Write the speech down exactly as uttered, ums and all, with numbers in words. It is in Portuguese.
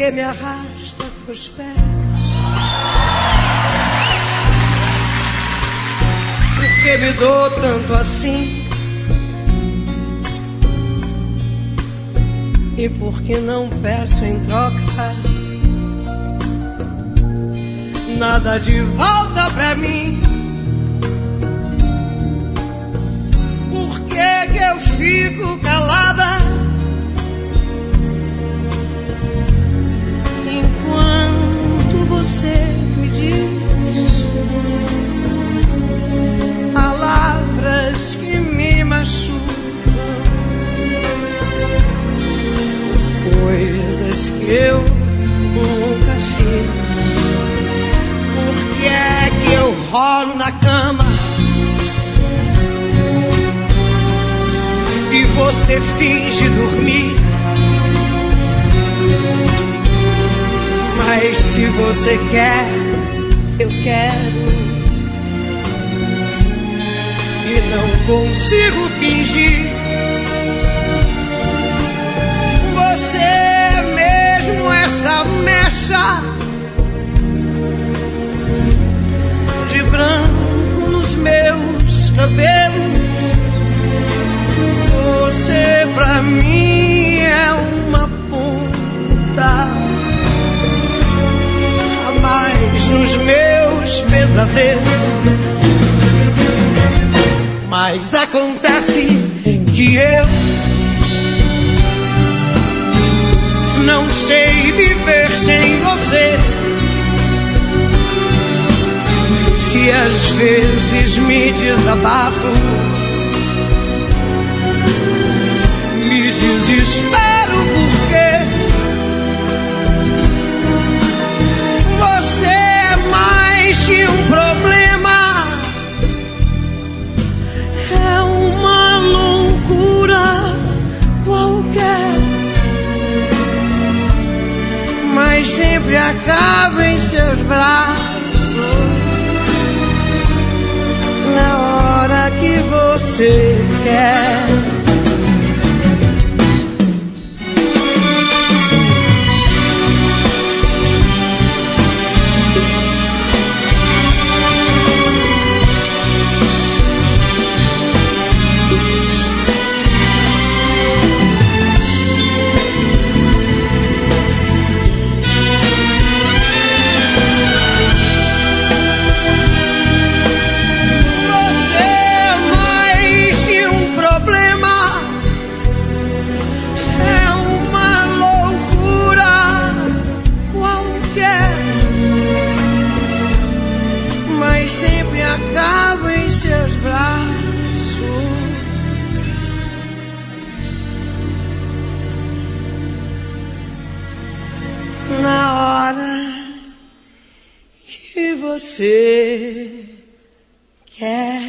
que me arrasta pros pés? Por que me dou tanto assim? E por que não peço em troca nada de volta pra mim? Por que que eu fico calada enquanto você me diz palavras que me machucam, coisas que eu nunca fiz? Por que é que eu rolo na cama e você finge dormir? Mas se você quer, eu quero, e não consigo fingir. Você mesmo, essa mecha de branco nos meus cabelos, você pra mim é uma ponta a mais nos meus pesadelos. Mas acontece que eu não sei viver sem você. Se às vezes me desabafo, me desespero porque você é mais que um problema, é uma loucura qualquer, mas sempre acaba em seus braços na hora que você quer. Acabo em seus braços na hora que você quer.